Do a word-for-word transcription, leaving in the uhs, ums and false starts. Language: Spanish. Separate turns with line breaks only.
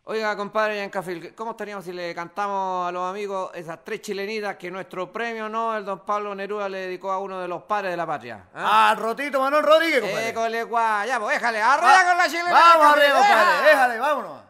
Oiga, compadre Yancafil, ¿cómo estaríamos si le cantamos a los amigos esas tres chilenitas que nuestro premio Nobel, don Pablo Neruda, le dedicó a uno de los padres de la patria? ¿Eh?
Al Rotito Manuel Rodríguez, compadre.
École, guay, ya, pues déjale, arriba
Va,
con la chilena.
Vamos
Yancafil,
arriba, compadre,
¡deja!
déjale, vámonos.